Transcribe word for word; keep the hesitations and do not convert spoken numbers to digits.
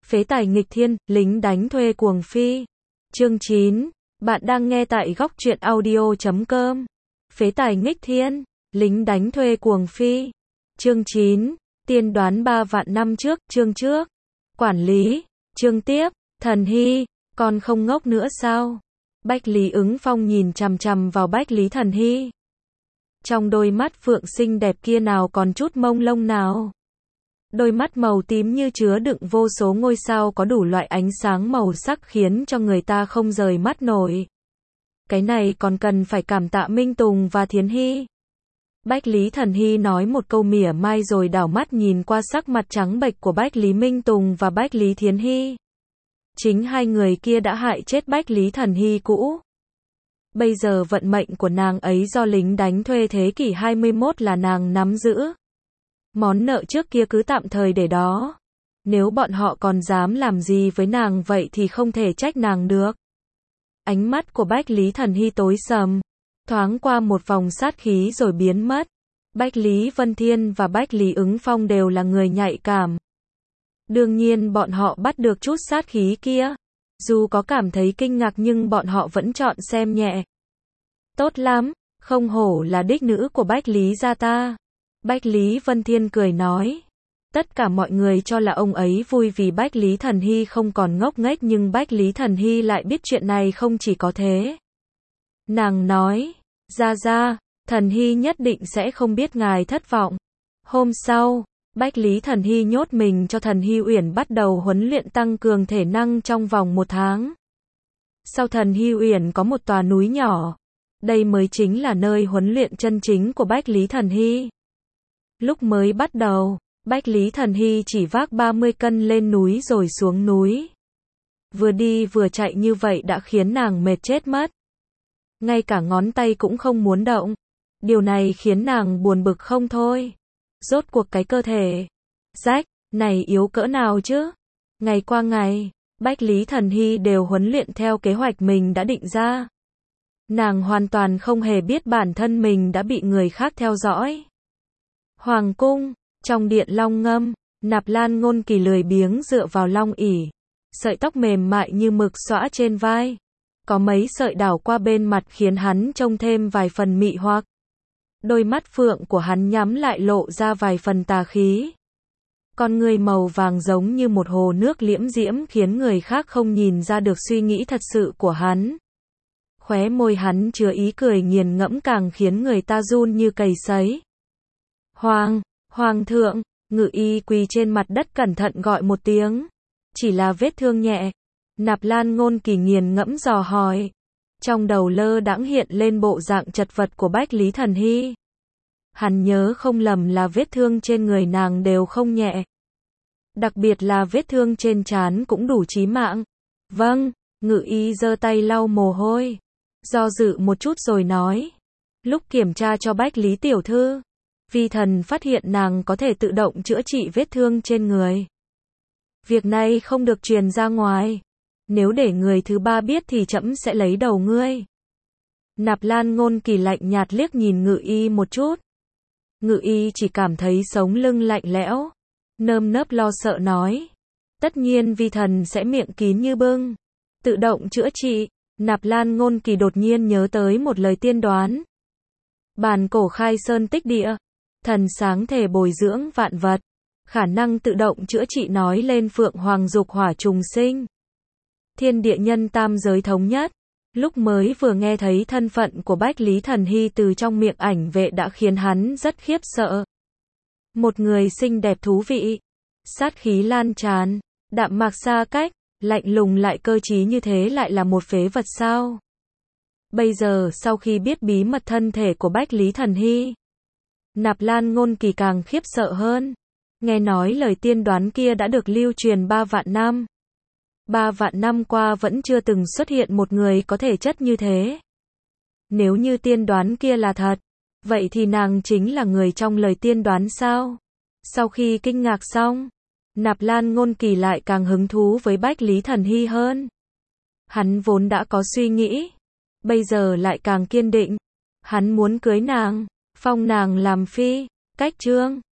Phế tài nghịch thiên, lính đánh thuê cuồng phi. Chương chín. Bạn đang nghe tại góc truyện audio chấm com. Phế tài nghịch thiên, lính đánh thuê cuồng phi. Chương chín. Tiên đoán ba vạn năm trước, chương trước. Quản lý, chương tiếp, Thần Hy, còn không ngốc nữa sao? Bách Lý Ứng Phong nhìn chằm chằm vào Bách Lý Thần Hy. Trong đôi mắt phượng xinh đẹp kia nào còn chút mông lông nào. Đôi mắt màu tím như chứa đựng vô số ngôi sao có đủ loại ánh sáng màu sắc khiến cho người ta không rời mắt nổi. Cái này còn cần phải cảm tạ Minh Tùng và Thiến Hy. Bách Lý Thần Hy nói một câu mỉa mai rồi đảo mắt nhìn qua sắc mặt trắng bệch của Bách Lý Minh Tùng và Bách Lý Thiến Hy. Chính hai người kia đã hại chết Bách Lý Thần Hy cũ. Bây giờ vận mệnh của nàng ấy do lính đánh thuê thế kỷ hai mươi mốt là nàng nắm giữ. Món nợ trước kia cứ tạm thời để đó. Nếu bọn họ còn dám làm gì với nàng vậy thì không thể trách nàng được. Ánh mắt của Bách Lý Thần Hy tối sầm, thoáng qua một vòng sát khí rồi biến mất. Bách Lý Vân Thiên và Bách Lý Ứng Phong đều là người nhạy cảm. Đương nhiên bọn họ bắt được chút sát khí kia. Dù có cảm thấy kinh ngạc nhưng bọn họ vẫn chọn xem nhẹ. Tốt lắm, không hổ là đích nữ của Bách Lý gia ta. Bách Lý Vân Thiên cười nói. Tất cả mọi người cho là ông ấy vui vì Bách Lý Thần Hy không còn ngốc nghếch nhưng Bách Lý Thần Hy lại biết chuyện này không chỉ có thế. Nàng nói, gia gia, Thần Hy nhất định sẽ không biết ngài thất vọng. Hôm sau, Bách Lý Thần Hy nhốt mình cho Thần Hy Uyển bắt đầu huấn luyện tăng cường thể năng trong vòng một tháng. Sau Thần Hy Uyển có một tòa núi nhỏ. Đây mới chính là nơi huấn luyện chân chính của Bách Lý Thần Hy. Lúc mới bắt đầu, Bách Lý Thần Hy chỉ vác ba mươi cân lên núi rồi xuống núi. Vừa đi vừa chạy như vậy đã khiến nàng mệt chết mất. Ngay cả ngón tay cũng không muốn động. Điều này khiến nàng buồn bực không thôi. Rốt cuộc cái cơ thể rách này yếu cỡ nào chứ? Ngày qua ngày, Bách Lý Thần Hy đều huấn luyện theo kế hoạch mình đã định ra. Nàng hoàn toàn không hề biết bản thân mình đã bị người khác theo dõi. Hoàng cung, trong điện Long Ngâm, Nạp Lan Ngôn Kỳ lười biếng dựa vào long ỷ, sợi tóc mềm mại như mực xõa trên vai, có mấy sợi đảo qua bên mặt khiến hắn trông thêm vài phần mị hoặc. Đôi mắt phượng của hắn nhắm lại lộ ra vài phần tà khí. Con người màu vàng giống như một hồ nước liễm diễm khiến người khác không nhìn ra được suy nghĩ thật sự của hắn. Khóe môi hắn chứa ý cười nghiền ngẫm càng khiến người ta run như cầy sấy. Hoàng, Hoàng thượng, Ngự Y quỳ trên mặt đất cẩn thận gọi một tiếng. Chỉ là vết thương nhẹ. Nạp Lan Ngôn Kỳ nghiền ngẫm dò hỏi. Trong đầu lơ đãng hiện lên bộ dạng chật vật của Bách Lý Thần Hy. Hắn nhớ không lầm là vết thương trên người nàng đều không nhẹ. Đặc biệt là vết thương trên trán cũng đủ chí mạng. Vâng, Ngự Y giơ tay lau mồ hôi. Do dự một chút rồi nói. Lúc kiểm tra cho Bách Lý tiểu thư, vi thần phát hiện nàng có thể tự động chữa trị vết thương trên người. Việc này không được truyền ra ngoài. Nếu để người thứ ba biết thì trẫm sẽ lấy đầu ngươi. Nạp Lan Ngôn Kỳ lạnh nhạt liếc nhìn Ngự Y một chút. Ngự Y chỉ cảm thấy sống lưng lạnh lẽo. Nơm nớp lo sợ nói. Tất nhiên vi thần sẽ miệng kín như bưng. Tự động chữa trị. Nạp Lan Ngôn Kỳ đột nhiên nhớ tới một lời tiên đoán. Bàn cổ khai sơn tích địa. Thần sáng thể bồi dưỡng vạn vật. Khả năng tự động chữa trị nói lên Phượng Hoàng dục hỏa trùng sinh. Thiên địa nhân tam giới thống nhất. Lúc mới vừa nghe thấy thân phận của Bách Lý Thần Hy từ trong miệng ảnh vệ đã khiến hắn rất khiếp sợ. Một người xinh đẹp thú vị. Sát khí lan tràn. Đạm mạc xa cách. Lạnh lùng lại cơ trí như thế lại là một phế vật sao? Bây giờ sau khi biết bí mật thân thể của Bách Lý Thần Hy, Nạp Lan Ngôn Kỳ càng khiếp sợ hơn. Nghe nói lời tiên đoán kia đã được lưu truyền ba vạn năm. Ba vạn năm qua vẫn chưa từng xuất hiện một người có thể chất như thế. Nếu như tiên đoán kia là thật, vậy thì nàng chính là người trong lời tiên đoán sao? Sau khi kinh ngạc xong, Nạp Lan Ngôn Kỳ lại càng hứng thú với Bách Lý Thần Hy hơn. Hắn vốn đã có suy nghĩ, bây giờ lại càng kiên định. Hắn muốn cưới nàng, phong nàng làm phi. Cách chương